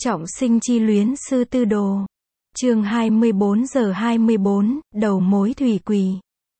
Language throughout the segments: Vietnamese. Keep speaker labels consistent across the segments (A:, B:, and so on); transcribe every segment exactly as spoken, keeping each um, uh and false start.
A: Trọng sinh chi luyến sư tư đồ. Chương hai mươi bốn giờ hai mươi bốn, đầu mối thủy quỳ.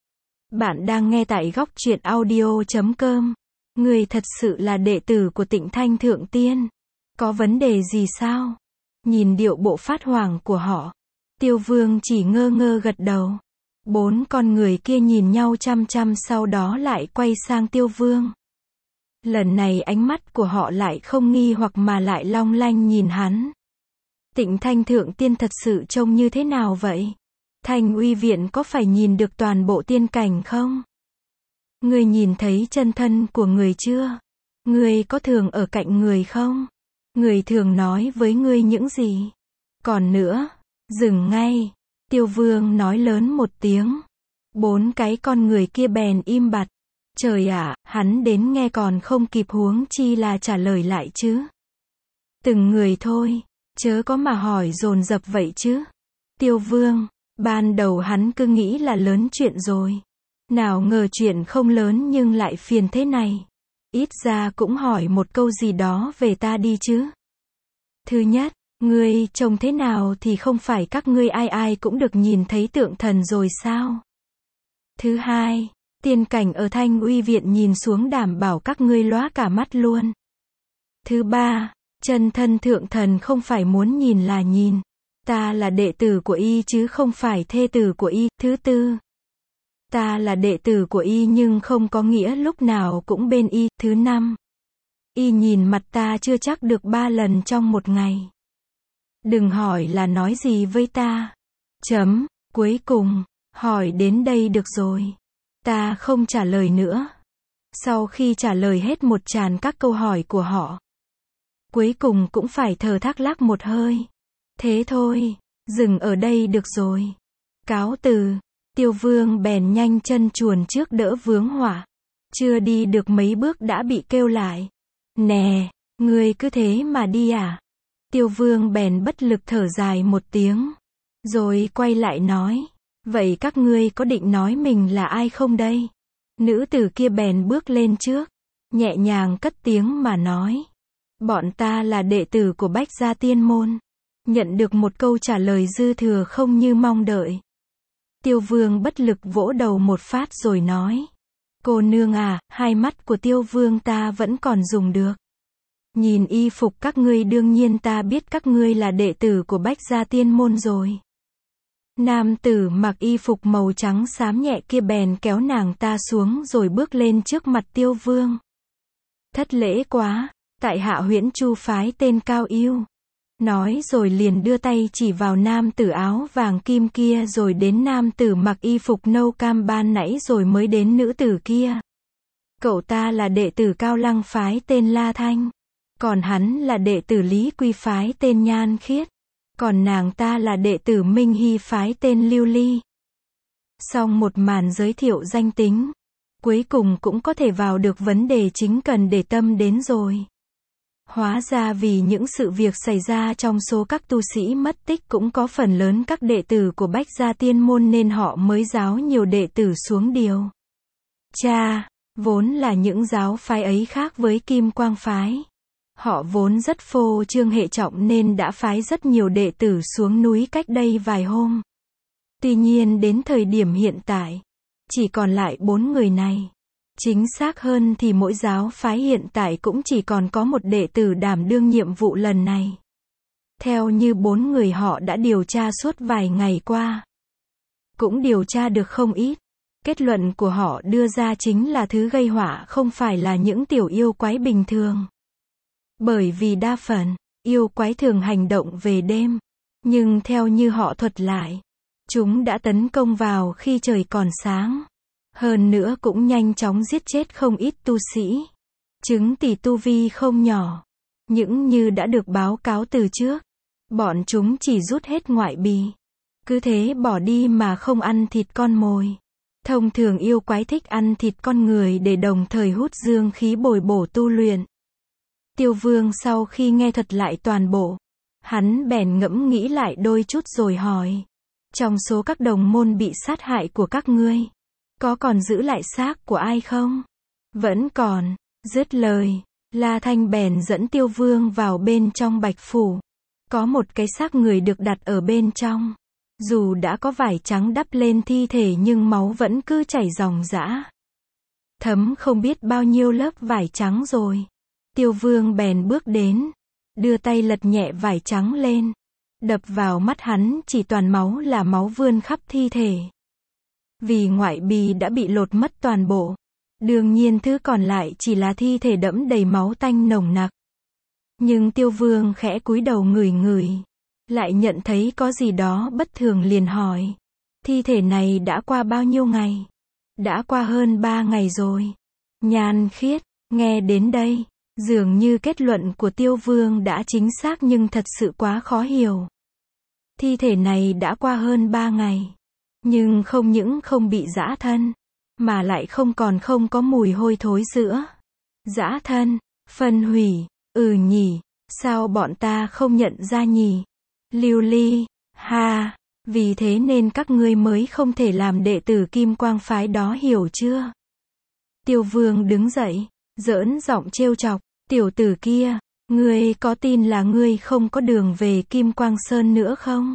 A: Bạn đang nghe tại góc truyện audio chấm com. Người thật sự là đệ tử của Tịnh Thanh Thượng Tiên. Có vấn đề gì sao? Nhìn điệu bộ phát hoảng của họ, Tiêu Vương chỉ ngơ ngơ gật đầu. Bốn con người kia nhìn nhau chăm chăm, sau đó lại quay sang Tiêu Vương. Lần này ánh mắt của họ lại không nghi hoặc mà lại long lanh nhìn hắn. Tịnh Thanh Thượng Tiên thật sự trông như thế nào vậy? Thanh Uy Viện có phải nhìn được toàn bộ tiên cảnh không? Ngươi nhìn thấy chân thân của người chưa? Ngươi có thường ở cạnh người không? Người thường nói với ngươi những gì? Còn nữa, dừng ngay. Tiêu Vương nói lớn một tiếng. Bốn cái con người kia bèn im bặt. Trời ạ, hắn đến nghe còn không kịp, huống chi là trả lời lại chứ. Từng người thôi, chớ có mà hỏi dồn dập vậy chứ. Tiêu Vương, ban đầu hắn cứ nghĩ là lớn chuyện rồi. Nào ngờ chuyện không lớn nhưng lại phiền thế này. Ít ra cũng hỏi một câu gì đó về ta đi chứ. Thứ nhất, ngươi trông thế nào thì không phải các ngươi ai ai cũng được nhìn thấy tượng thần rồi sao? Thứ hai, tiên cảnh ở Thanh Uy Viện nhìn xuống đảm bảo các ngươi lóa cả mắt luôn. Thứ ba, chân thân thượng thần không phải muốn nhìn là nhìn. Ta là đệ tử của y chứ không phải thê tử của y. Thứ tư, ta là đệ tử của y nhưng không có nghĩa lúc nào cũng bên y. Thứ năm, y nhìn mặt ta chưa chắc được ba lần trong một ngày. Đừng hỏi là nói gì với ta. Chấm, cuối cùng, hỏi đến đây được rồi. Ta không trả lời nữa. Sau khi trả lời hết một tràn các câu hỏi của họ, cuối cùng cũng phải thở thác lắc một hơi. Thế thôi, dừng ở đây được rồi. Cáo từ. Tiêu Vương bèn nhanh chân chuồn trước đỡ vướng họa. Chưa đi được mấy bước đã bị kêu lại. Nè, ngươi cứ thế mà đi à? Tiêu Vương bèn bất lực thở dài một tiếng. Rồi quay lại nói. Vậy các ngươi có định nói mình là ai không đây? Nữ tử kia bèn bước lên trước, nhẹ nhàng cất tiếng mà nói. Bọn ta là đệ tử của Bách Gia Tiên Môn. Nhận được một câu trả lời dư thừa không như mong đợi. Tiêu Vương bất lực vỗ đầu một phát rồi nói. Cô nương à, hai mắt của Tiêu Vương ta vẫn còn dùng được. Nhìn y phục các ngươi đương nhiên ta biết các ngươi là đệ tử của Bách Gia Tiên Môn rồi. Nam tử mặc y phục màu trắng xám nhẹ kia bèn kéo nàng ta xuống rồi bước lên trước mặt Tiêu Vương. Thất lễ quá, tại hạ Huyễn Chu phái tên Cao Yêu. Nói rồi liền đưa tay chỉ vào nam tử áo vàng kim kia rồi đến nam tử mặc y phục nâu cam ban nãy rồi mới đến nữ tử kia. Cậu ta là đệ tử Cao Lăng phái tên La Thanh. Còn hắn là đệ tử Lý Quy phái tên Nhan Khiết. Còn nàng ta là đệ tử Minh Hy phái tên Lưu Ly. Xong một màn giới thiệu danh tính, cuối cùng cũng có thể vào được vấn đề chính cần để tâm đến rồi. Hóa ra vì những sự việc xảy ra trong số các tu sĩ mất tích cũng có phần lớn các đệ tử của Bách Gia Tiên Môn nên họ mới giáo nhiều đệ tử xuống điều. Cha, vốn là những giáo phái ấy khác với Kim Quang phái. Họ vốn rất phô trương hệ trọng nên đã phái rất nhiều đệ tử xuống núi cách đây vài hôm. Tuy nhiên đến thời điểm hiện tại, chỉ còn lại bốn người này. Chính xác hơn thì mỗi giáo phái hiện tại cũng chỉ còn có một đệ tử đảm đương nhiệm vụ lần này. Theo như bốn người họ đã điều tra suốt vài ngày qua, cũng điều tra được không ít. Kết luận của họ đưa ra chính là thứ gây họa không phải là những tiểu yêu quái bình thường. Bởi vì đa phần, yêu quái thường hành động về đêm. Nhưng theo như họ thuật lại, chúng đã tấn công vào khi trời còn sáng. Hơn nữa cũng nhanh chóng giết chết không ít tu sĩ. Chứng tỉ tu vi không nhỏ. Những như đã được báo cáo từ trước. Bọn chúng chỉ rút hết ngoại bì. Cứ thế bỏ đi mà không ăn thịt con mồi. Thông thường yêu quái thích ăn thịt con người để đồng thời hút dương khí bồi bổ tu luyện. Tiêu Vương sau khi nghe thuật lại toàn bộ, hắn bèn ngẫm nghĩ lại đôi chút rồi hỏi. Trong số các đồng môn bị sát hại của các ngươi, có còn giữ lại xác của ai không? Vẫn còn. Dứt lời, La Thanh bèn dẫn Tiêu Vương vào bên trong Bạch Phủ. Có một cái xác người được đặt ở bên trong. Dù đã có vải trắng đắp lên thi thể nhưng máu vẫn cứ chảy ròng rã. Thấm không biết bao nhiêu lớp vải trắng rồi. Tiêu Vương bèn bước đến, đưa tay lật nhẹ vải trắng lên. Đập vào mắt hắn chỉ toàn máu là máu vươn khắp thi thể. Vì ngoại bì đã bị lột mất toàn bộ. Đương nhiên thứ còn lại chỉ là thi thể đẫm đầy máu tanh nồng nặc. Nhưng Tiêu Vương khẽ cúi đầu ngửi ngửi. Lại nhận thấy có gì đó bất thường liền hỏi. Thi thể này đã qua bao nhiêu ngày? Đã qua hơn ba ngày rồi. Nhan Khiết, nghe đến đây, dường như kết luận của Tiêu Vương đã chính xác nhưng thật sự quá khó hiểu. Thi thể này đã qua hơn ba ngày. Nhưng không những không bị giã thân, mà lại không còn không có mùi hôi thối giữa. Giã thân, phân hủy, ừ nhỉ, sao bọn ta không nhận ra nhỉ? Lưu Ly, ha, vì thế nên các ngươi mới không thể làm đệ tử Kim Quang phái đó hiểu chưa? Tiêu Vương đứng dậy, giỡn giọng trêu chọc, tiểu tử kia, ngươi có tin là ngươi không có đường về Kim Quang Sơn nữa không?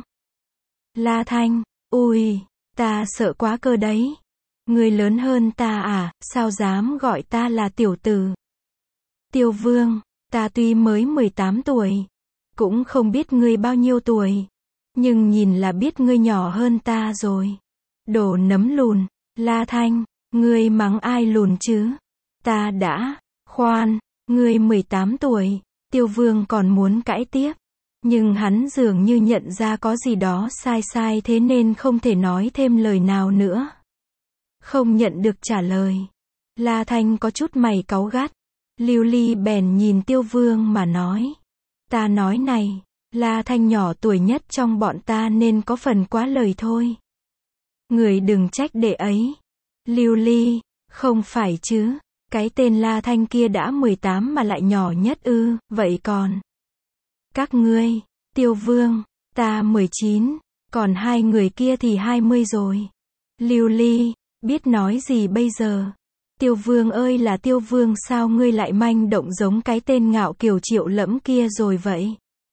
A: La Thanh, ui, ta sợ quá cơ đấy. Ngươi lớn hơn ta à, sao dám gọi ta là tiểu tử? Tiêu Vương, ta tuy mới mười tám tuổi, cũng không biết ngươi bao nhiêu tuổi, nhưng nhìn là biết ngươi nhỏ hơn ta rồi. Đồ nấm lùn, La Thanh, ngươi mắng ai lùn chứ? Ta đã, khoan, ngươi mười tám tuổi, Tiêu Vương còn muốn cãi tiếp. Nhưng hắn dường như nhận ra có gì đó sai sai thế nên không thể nói thêm lời nào nữa. Không nhận được trả lời. La Thanh có chút mày cáu gắt. Lưu Ly bèn nhìn Tiêu Vương mà nói. Ta nói này, La Thanh nhỏ tuổi nhất trong bọn ta nên có phần quá lời thôi. Người đừng trách đệ ấy. Lưu Ly, không phải chứ, cái tên La Thanh kia đã mười tám mà lại nhỏ nhất ư, vậy còn các ngươi, Tiêu Vương, ta mười chín, còn hai người kia thì hai mươi rồi. Lưu Ly, biết nói gì bây giờ? Tiêu Vương ơi là Tiêu Vương, sao ngươi lại manh động giống cái tên ngạo kiều Triệu Lẫm kia rồi vậy?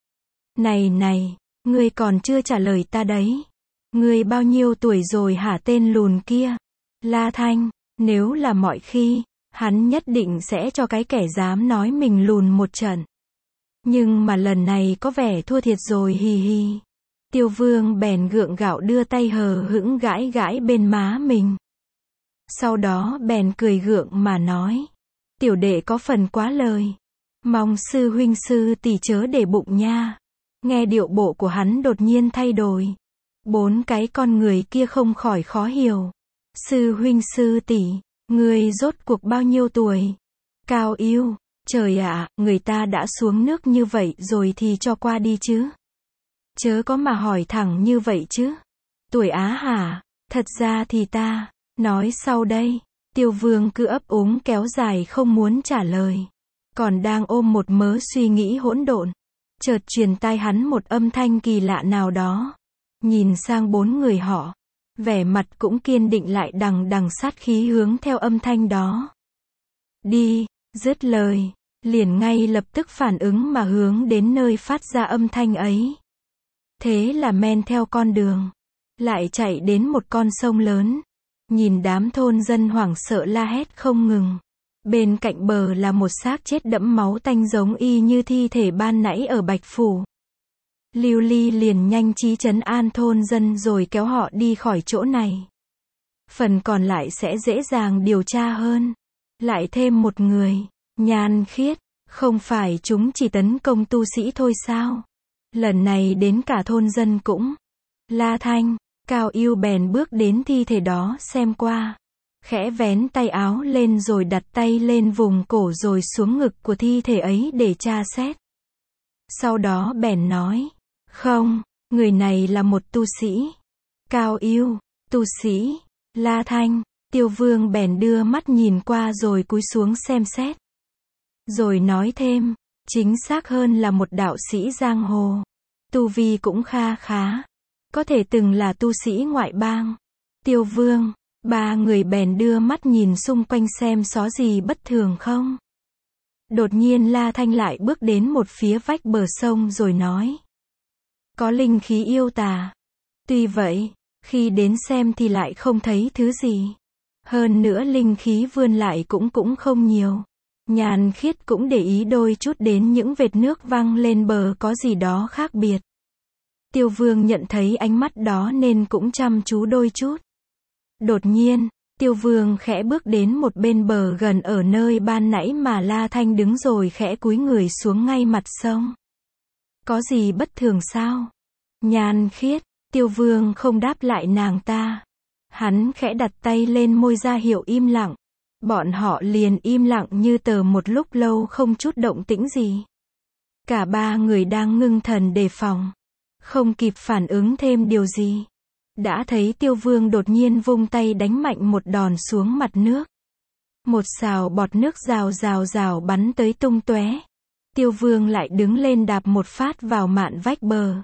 A: Này này, ngươi còn chưa trả lời ta đấy. Ngươi bao nhiêu tuổi rồi hả tên lùn kia? La Thanh, nếu là mọi khi, hắn nhất định sẽ cho cái kẻ dám nói mình lùn một trận. Nhưng mà lần này có vẻ thua thiệt rồi hì hì. Tiêu Vương bèn gượng gạo đưa tay hờ hững gãi gãi bên má mình. Sau đó bèn cười gượng mà nói. Tiểu đệ có phần quá lời. Mong sư huynh sư tỷ chớ để bụng nha. Nghe điệu bộ của hắn đột nhiên thay đổi. Bốn cái con người kia không khỏi khó hiểu. Sư huynh sư tỷ, người rốt cuộc bao nhiêu tuổi? Cao Yêu, trời ạ, người ta đã xuống nước như vậy rồi thì cho qua đi chứ. Chớ có mà hỏi thẳng như vậy chứ. Tuổi á hả? Thật ra thì ta, nói sau đây. Tiêu Vương cứ ấp úng kéo dài không muốn trả lời. Còn đang ôm một mớ suy nghĩ hỗn độn. Chợt truyền tai hắn một âm thanh kỳ lạ nào đó. Nhìn sang bốn người họ. Vẻ mặt cũng kiên định lại đằng đằng sát khí hướng theo âm thanh đó. Đi, dứt lời. Liền ngay lập tức phản ứng mà hướng đến nơi phát ra âm thanh ấy. Thế là men theo con đường. Lại chạy đến một con sông lớn. Nhìn đám thôn dân hoảng sợ la hét không ngừng. Bên cạnh bờ là một xác chết đẫm máu tanh giống y như thi thể ban nãy ở Bạch Phủ. Lưu Ly liền nhanh trí trấn an thôn dân rồi kéo họ đi khỏi chỗ này. Phần còn lại sẽ dễ dàng điều tra hơn. Lại thêm một người, Nhan Khiết, không phải chúng chỉ tấn công tu sĩ thôi sao? Lần này đến cả thôn dân cũng. La Thanh, Cao Yêu bèn bước đến thi thể đó xem qua. Khẽ vén tay áo lên rồi đặt tay lên vùng cổ rồi xuống ngực của thi thể ấy để tra xét. Sau đó bèn nói. Không, người này là một tu sĩ. Cao Yêu, tu sĩ. La Thanh, Tiêu Vương bèn đưa mắt nhìn qua rồi cúi xuống xem xét. Rồi nói thêm, chính xác hơn là một đạo sĩ giang hồ. Tu vi cũng kha khá. Có thể từng là tu sĩ ngoại bang. Tiêu Vương, ba người bèn đưa mắt nhìn xung quanh xem có gì bất thường không. Đột nhiên La Thanh lại bước đến một phía vách bờ sông rồi nói. có linh khí yêu tà. Tuy vậy, khi đến xem thì lại không thấy thứ gì. Hơn nữa linh khí vươn lại cũng cũng không nhiều. Nhàn Khiết cũng để ý đôi chút đến những vệt nước văng lên bờ có gì đó khác biệt. Tiêu Vương nhận thấy ánh mắt đó nên cũng chăm chú đôi chút. Đột nhiên, Tiêu Vương khẽ bước đến một bên bờ gần ở nơi ban nãy mà La Thanh đứng rồi khẽ cúi người xuống ngay mặt sông. Có gì bất thường sao? Nhàn Khiết, Tiêu Vương không đáp lại nàng ta. Hắn khẽ đặt tay lên môi ra hiệu im lặng. Bọn họ liền im lặng như tờ một lúc lâu không chút động tĩnh gì. Cả ba người đang ngưng thần đề phòng. Không kịp phản ứng thêm điều gì. Đã thấy Tiêu Vương đột nhiên vung tay đánh mạnh một đòn xuống mặt nước. Một sào bọt nước rào rào rào bắn tới tung tóe. Tiêu Vương lại đứng lên đạp một phát vào mạn vách bờ.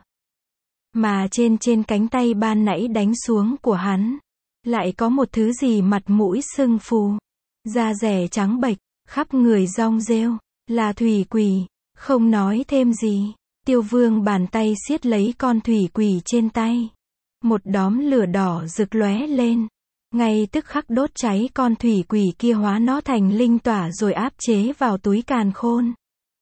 A: Mà trên trên cánh tay ban nãy đánh xuống của hắn, lại có một thứ gì mặt mũi sưng phù, da rẻ trắng bệch, khắp người rong rêu, là thủy quỷ. Không nói thêm gì, Tiêu Vương bàn tay siết lấy con thủy quỷ trên tay. Một đốm lửa đỏ rực lóe lên, ngay tức khắc đốt cháy con thủy quỷ kia, hóa nó thành linh tỏa rồi áp chế vào túi càn khôn.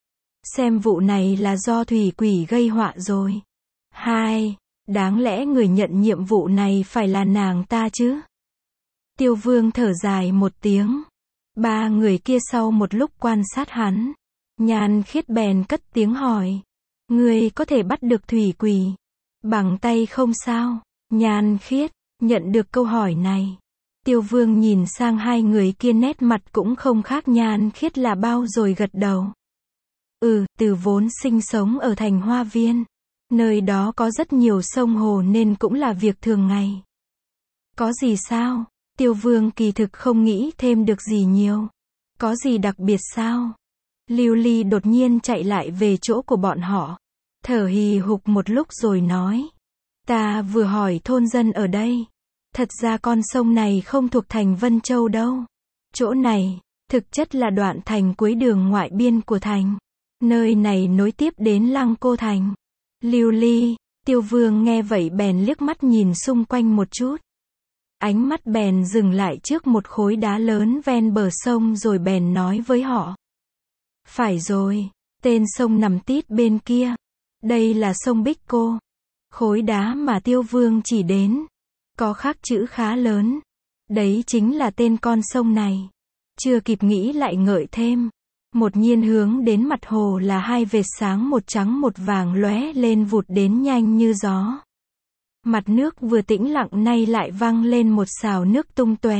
A: Xem vụ này là do thủy quỷ gây họa rồi. Hai, đáng lẽ người nhận nhiệm vụ này phải là nàng ta chứ? Tiêu Vương thở dài một tiếng. Ba người kia sau một lúc quan sát hắn, Nhàn Khiết bèn cất tiếng hỏi. Ngươi có thể bắt được thủy quỷ bằng tay không sao? Nhàn Khiết nhận được câu hỏi này. Tiêu Vương nhìn sang hai người kia, nét mặt cũng không khác Nhàn Khiết là bao rồi gật đầu. Ừ, từ vốn sinh sống ở thành Hoa Viên. Nơi đó có rất nhiều sông hồ nên cũng là việc thường ngày. Có gì sao? Tiêu Vương kỳ thực không nghĩ thêm được gì nhiều. Có gì đặc biệt sao? Lưu Ly đột nhiên chạy lại về chỗ của bọn họ. Thở hì hục một lúc rồi nói. Ta vừa hỏi thôn dân ở đây. Thật ra con sông này không thuộc thành Vân Châu đâu. Chỗ này, thực chất là đoạn thành cuối đường ngoại biên của thành. Nơi này nối tiếp đến Lăng Cô Thành. Lưu Ly, Tiêu Vương nghe vậy bèn liếc mắt nhìn xung quanh một chút. Ánh mắt bèn dừng lại trước một khối đá lớn ven bờ sông rồi bèn nói với họ. Phải rồi, tên sông nằm tít bên kia. Đây là sông Bích Cô. Khối đá mà Tiêu Vương chỉ đến, có khắc chữ khá lớn. Đấy chính là tên con sông này. Chưa kịp nghĩ lại ngợi thêm. Một nhiên hướng đến mặt hồ là hai vệt sáng, một trắng một vàng lóe lên vụt đến nhanh như gió. Mặt nước vừa tĩnh lặng nay lại văng lên một sào nước tung tóe.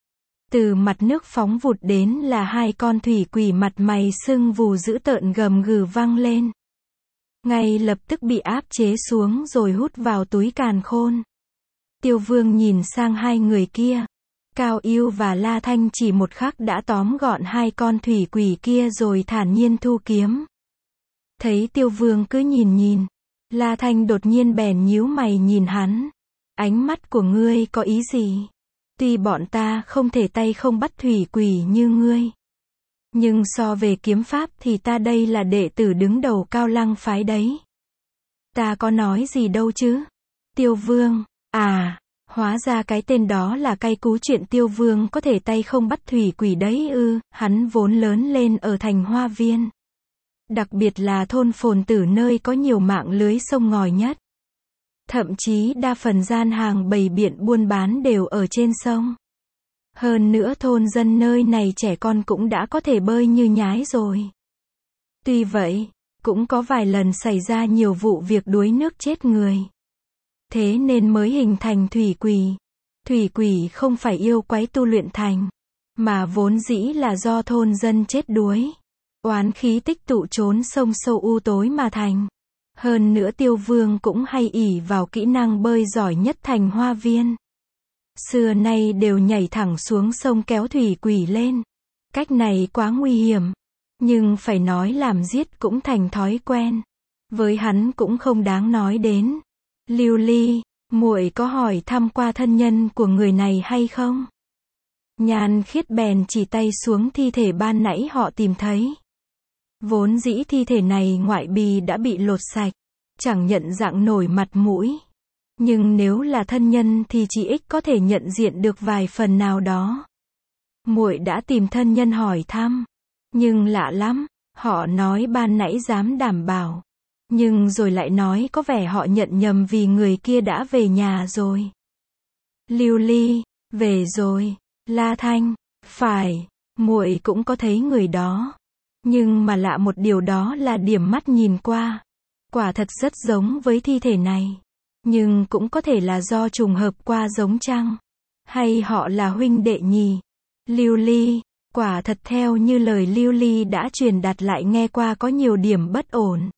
A: Từ mặt nước phóng vụt đến là hai con thủy quỷ mặt mày sưng vù dữ tợn gầm gừ văng lên. Ngay lập tức bị áp chế xuống rồi hút vào túi càn khôn. Tiêu Vương nhìn sang hai người kia. Cao Yêu và La Thanh chỉ một khắc đã tóm gọn hai con thủy quỷ kia rồi thản nhiên thu kiếm. Thấy Tiêu Vương cứ nhìn nhìn, La Thanh đột nhiên bèn nhíu mày nhìn hắn. Ánh mắt của ngươi có ý gì? Tuy bọn ta không thể tay không bắt thủy quỷ như ngươi, nhưng so về kiếm pháp thì ta đây là đệ tử đứng đầu Cao Lăng phái đấy. Ta có nói gì đâu chứ? Tiêu Vương, à, hóa ra cái tên đó là cay cú chuyện Tiêu Vương có thể tay không bắt thủy quỷ đấy ư? Hắn vốn lớn lên ở thành Hoa Viên. Đặc biệt là thôn Phồn Tử nơi có nhiều mạng lưới sông ngòi nhất. Thậm chí đa phần gian hàng bày biện buôn bán đều ở trên sông. Hơn nữa thôn dân nơi này trẻ con cũng đã có thể bơi như nhái rồi. Tuy vậy, cũng có vài lần xảy ra nhiều vụ việc đuối nước chết người. Thế nên mới hình thành thủy quỷ. Thủy quỷ không phải yêu quái tu luyện thành, mà vốn dĩ là do thôn dân chết đuối. Oán khí tích tụ trốn sông sâu u tối mà thành. Hơn nữa Tiêu Vương cũng hay ỷ vào kỹ năng bơi giỏi nhất thành Hoa Viên. Xưa nay đều nhảy thẳng xuống sông kéo thủy quỷ lên. Cách này quá nguy hiểm. Nhưng phải nói làm giết cũng thành thói quen. Với hắn cũng không đáng nói đến. Lưu Ly, muội có hỏi thăm qua thân nhân của người này hay không? Nhàn Khiết bèn chỉ tay xuống thi thể ban nãy họ tìm thấy. Vốn dĩ thi thể này ngoại bì đã bị lột sạch. chẳng nhận dạng nổi mặt mũi. Nhưng nếu là thân nhân thì chị X có thể nhận diện được vài phần nào đó. Muội đã tìm thân nhân hỏi thăm. Nhưng lạ lắm, họ nói ban nãy dám đảm bảo. Nhưng rồi lại nói có vẻ họ nhận nhầm vì người kia đã về nhà rồi. Lưu Ly, về rồi. La Thanh, phải, muội cũng có thấy người đó. Nhưng mà lạ một điều đó là điểm mắt nhìn qua. Quả thật rất giống với thi thể này. Nhưng cũng có thể là do trùng hợp qua giống chăng? Hay họ là huynh đệ nhì? Lưu Ly, quả thật theo như lời Lưu Ly đã truyền đạt lại nghe qua có nhiều điểm bất ổn.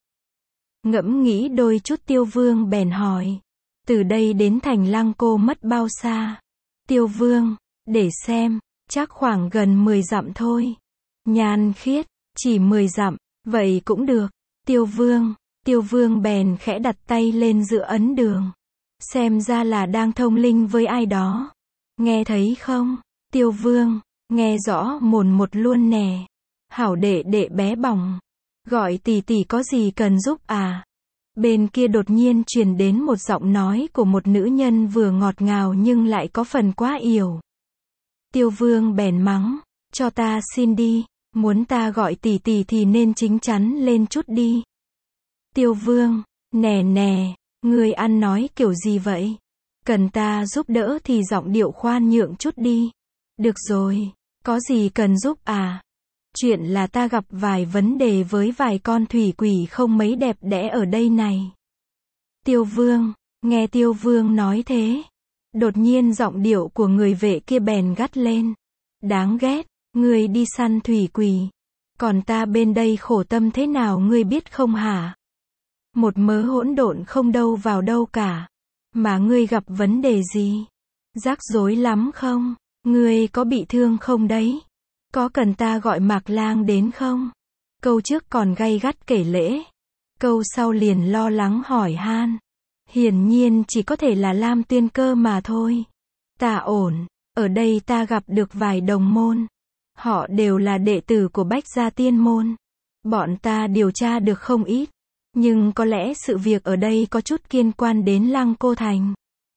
A: Ngẫm nghĩ đôi chút Tiêu Vương bèn hỏi. Từ đây đến thành Lăng Cô mất bao xa? Tiêu Vương, để xem, chắc khoảng gần mười dặm thôi. Nhan Khiết, chỉ mười dặm, vậy cũng được. Tiêu Vương, Tiêu Vương bèn khẽ đặt tay lên giữa ấn đường. Xem ra là đang thông linh với ai đó. Nghe thấy không? Tiêu Vương, nghe rõ mồn một luôn nè. Hảo đệ đệ bé bỏng. Gọi tỷ tỷ có gì cần giúp à? Bên kia đột nhiên truyền đến một giọng nói của một nữ nhân vừa ngọt ngào nhưng lại có phần quá yểu. Tiêu Vương bèn mắng, cho ta xin đi, muốn ta gọi tỷ tỷ thì nên chính chắn lên chút đi. Tiêu Vương, nè nè, ngươi ăn nói kiểu gì vậy? Cần ta giúp đỡ thì giọng điệu khoan nhượng chút đi. Được rồi, có gì cần giúp à? Chuyện là ta gặp vài vấn đề với vài con thủy quỷ không mấy đẹp đẽ ở đây này. Tiêu Vương, nghe Tiêu Vương nói thế. Đột nhiên giọng điệu của người vệ kia bèn gắt lên. Đáng ghét, ngươi đi săn thủy quỷ. Còn ta bên đây khổ tâm thế nào ngươi biết không hả? Một mớ hỗn độn không đâu vào đâu cả. Mà ngươi gặp vấn đề gì? Rắc rối lắm không? Ngươi có bị thương không đấy? Có cần ta gọi Mạc Lang đến không? Câu trước còn gay gắt kể lễ. Câu sau liền lo lắng hỏi han. Hiển nhiên chỉ có thể là Lam Tiên Cơ mà thôi. Ta ổn, ở đây ta gặp được vài đồng môn. Họ đều là đệ tử của Bách Gia Tiên Môn. Bọn ta điều tra được không ít. Nhưng có lẽ sự việc ở đây có chút liên quan đến Lăng Cô Thành.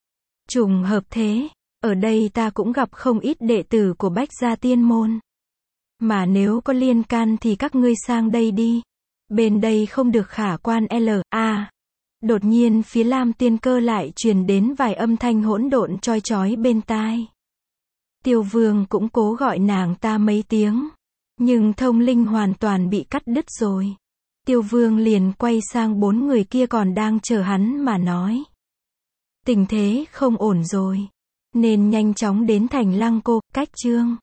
A: Trùng hợp thế, ở đây ta cũng gặp không ít đệ tử của Bách Gia Tiên Môn. Mà nếu có liên can thì các ngươi sang đây đi. Bên đây không được khả quan L A. Đột nhiên phía Lam Tiên Cơ lại truyền đến vài âm thanh hỗn độn choi chói bên tai. Tiêu Vương cũng cố gọi nàng ta mấy tiếng. Nhưng thông linh hoàn toàn bị cắt đứt rồi. Tiêu Vương liền quay sang bốn người kia còn đang chờ hắn mà nói. Tình thế không ổn rồi. Nên nhanh chóng đến thành Lăng Cô, cách chương.